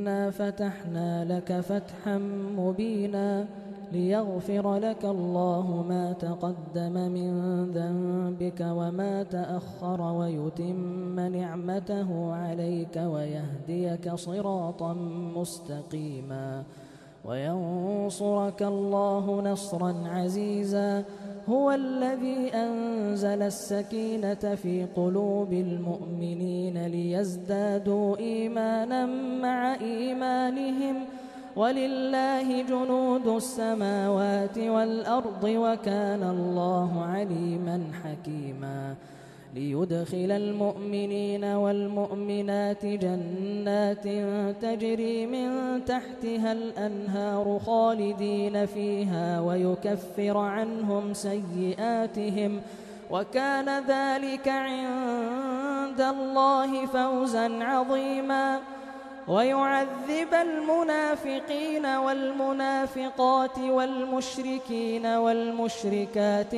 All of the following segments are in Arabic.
إنا فتحنا لك فتحا مبينا ليغفر لك الله ما تقدم من ذنبك وما تأخر ويتم نعمته عليك ويهديك صراطا مستقيما وينصرك الله نصرا عزيزا هو الذي أنزل السكينة في قلوب المؤمنين ليزدادوا إيمانا مع إيمانهم ولله جنود السماوات والأرض وكان الله عليما حكيما ليدخل المؤمنين والمؤمنات جنات تجري من تحتها الأنهار خالدين فيها ويكفر عنهم سيئاتهم وكان ذلك عند الله فوزا عظيما ويعذب المنافقين والمنافقات والمشركين والمشركات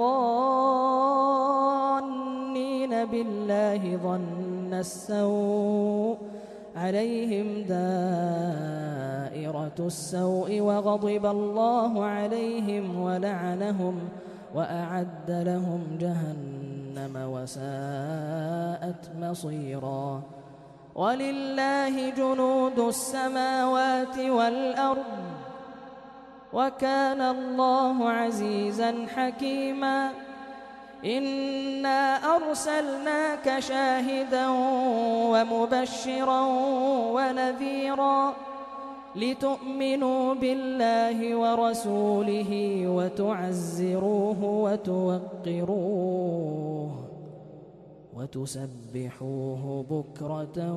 الظانين بالله ظن السوء عليهم دائرة السوء وغضب الله عليهم ولعنهم وأعد لهم جهنم وساءت مصيرا ولله جنود السماوات والأرض وكان الله عزيزا حكيما إنا أرسلناك شاهدا ومبشرا ونذيرا لتؤمنوا بالله ورسوله وتعزروه وتوقروه وتسبحوه بكرة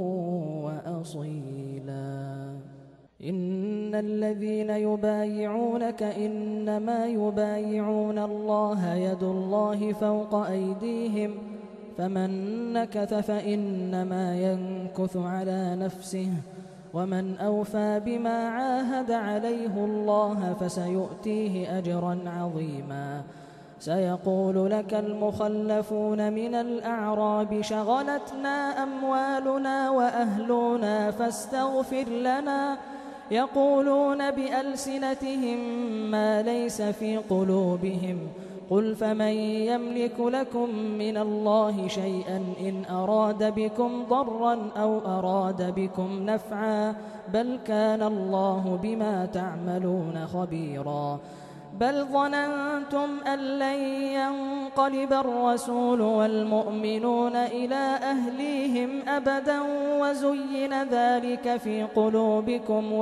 وأصيلا إن الذين يبايعونك إنما يبايعون الله يد الله فوق أيديهم فمن نكث فإنما ينكث على نفسه ومن أوفى بما عاهد عليه الله فسيؤتيه أجرا عظيما سيقول لك المخلفون من الأعراب شغلتنا أموالنا وأهلنا فاستغفر لنا يقولون بألسنتهم ما ليس في قلوبهم قل فمن يملك لكم من الله شيئا إن أراد بكم ضرا أو أراد بكم نفعا بل كان الله بما تعملون خبيرا بل ظننتم أن لن ينقلب الرسول والمؤمنون إلى أهليهم أبدا وزين ذلك في قلوبكم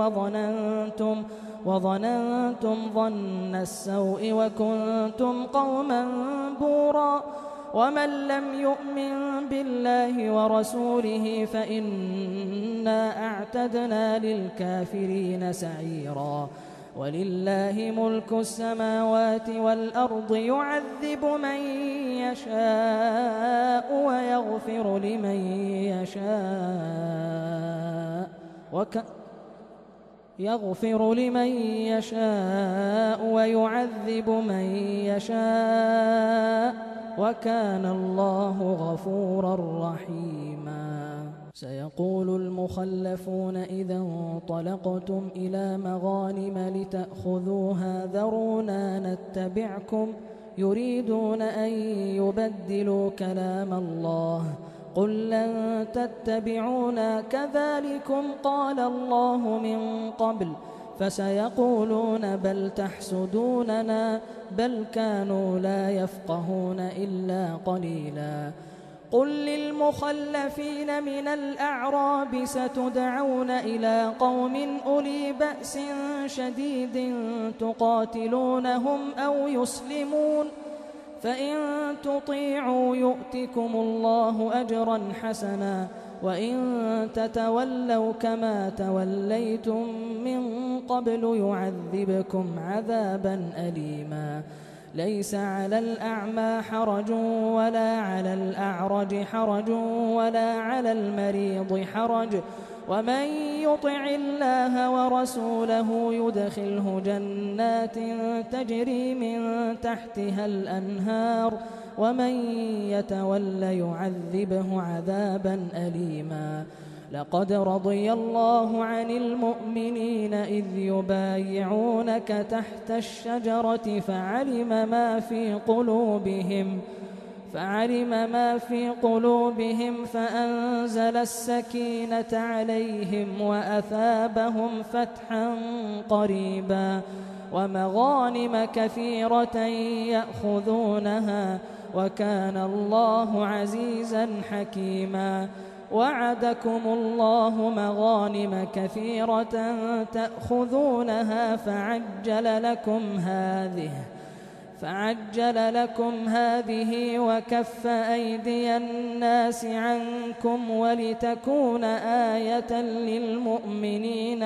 وظننتم ظن السوء وكنتم قوما بورا ومن لم يؤمن بالله ورسوله فإنا أعتدنا للكافرين سعيرا ولله ملك السماوات والأرض يعذب من يشاء ويغفر لمن يشاء ويعذب من يشاء وكان الله غفورا رحيما سيقول المخلفون إذا انطلقتم إلى مغانم لتأخذوها ذرونا نتبعكم يريدون أن يبدلوا كلام الله قل لن تتبعونا كذلكم قال الله من قبل فسيقولون بل تحسدوننا بل كانوا لا يفقهون إلا قليلا قل للمخلفين من الأعراب ستدعون إلى قوم أولي بأس شديد تقاتلونهم أو يسلمون فإن تطيعوا يؤتكم الله أجرا حسنا وإن تتولوا كما توليتم من قبل يعذبكم عذابا أليما ليس على الأعمى حرج ولا على الأعرج حرج ولا على المريض حرج ومن يطع الله ورسوله يدخله جنات تجري من تحتها الأنهار ومن يتول يعذبه عذابا أليما لقد رضي الله عن المؤمنين إذ يبايعونك تحت الشجرة فعلم ما في قلوبهم فأنزل السكينة عليهم وأثابهم فتحا قريبا ومغانم كثيرة يأخذونها وكان الله عزيزا حكيما. وعدكم الله مغانم كثيرة تأخذونها فعجل لكم هذه وكف أيدي الناس عنكم ولتكون آية للمؤمنين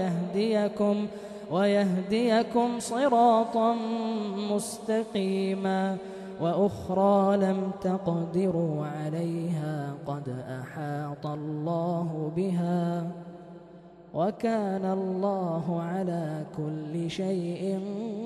ويهديكم صراطا مستقيما. وأخرى لم تقدروا عليها قد أحاط الله بها وكان الله على كل شيء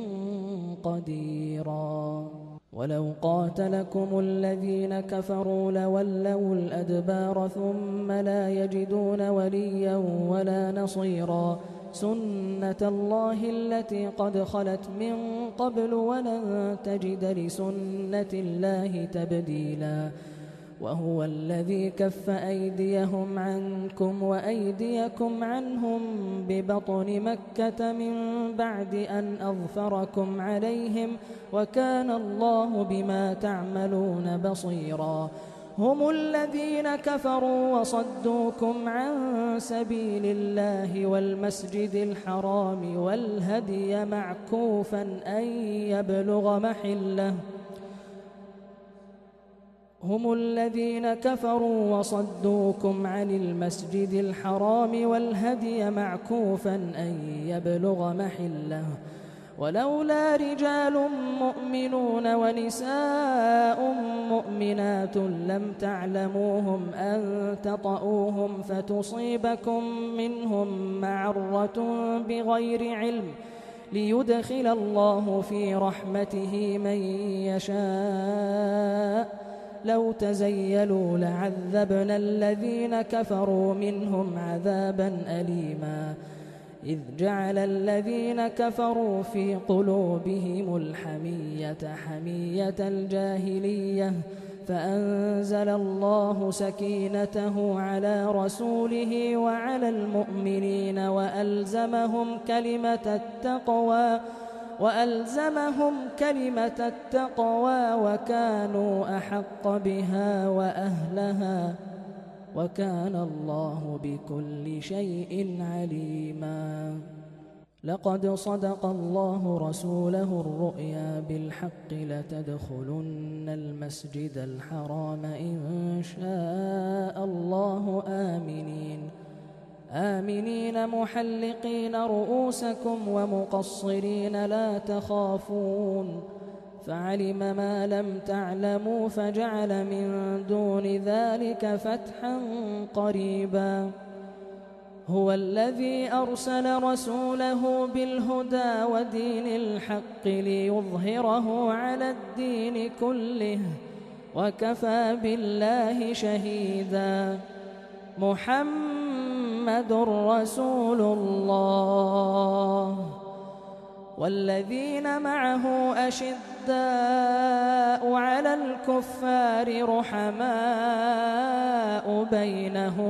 قديرا. ولو قاتلكم الذين كفروا لولوا الأدبار ثم لا يجدون وليا ولا نصيرا. سنة الله التي قد خلت من قبل ولن تجد لسنة الله تبديلا. وهو الذي كف أيديهم عنكم وأيديكم عنهم ببطن مكة من بعد أن أظفركم عليهم وكان الله بما تعملون بصيرا. هم الذين كفروا وصدوكم عن سبيل الله والمسجد الحرام والهدي معكوفا أن يبلغ محله هم الذين كفروا وصدوكم عن المسجد الحرام والهدي معكوفا أن يبلغ محله ولولا رجال مؤمنون ونساء مؤمنات لم تعلموهم أن تطؤوهم فتصيبكم منهم معرة بغير علم ليدخل الله في رحمته من يشاء. لو تزيلوا لعذبنا الذين كفروا منهم عذابا أليما. إذ جعل الذين كفروا في قلوبهم الحمية حمية الجاهلية فأنزل الله سكينته على رسوله وعلى المؤمنين وألزمهم كلمة التقوى وكانوا أحق بها وأهلها وكان الله بكل شيء عليما. لقد صدق الله رسوله الرؤيا بالحق لتدخلن المسجد الحرام إن شاء الله آمنين محلقين رؤوسكم ومقصرين لا تخافون فعلم ما لم تعلموا فجعل من دون ذلك فتحا قريبا. هو الذي أرسل رسوله بالهدى ودين الحق ليظهره على الدين كله وكفى بالله شهيدا. محمد رسول الله والذين معه أشداء على الكفار رحماء بينهم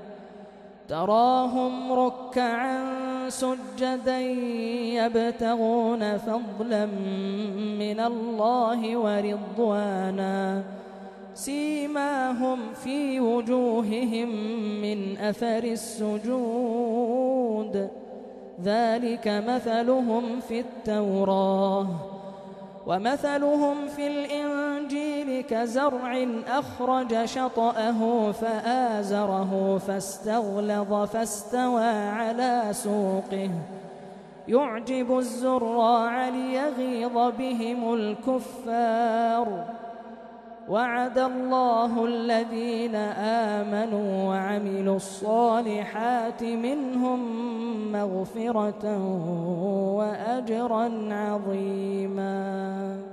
تراهم ركعا سجدا يبتغون فضلا من الله ورضوانا سيماهم في وجوههم من أثر السجود ذلك مثلهم في التوراة ومثلهم في الإنجيل كزرع أخرج شطأه فآزره فاستغلظ فاستوى على سوقه يعجب الزراع ليغيظ بهم الكفار. وعد الله الذين آمنوا وعملوا الصالحات منهم مغفرة وأجرا عظيما.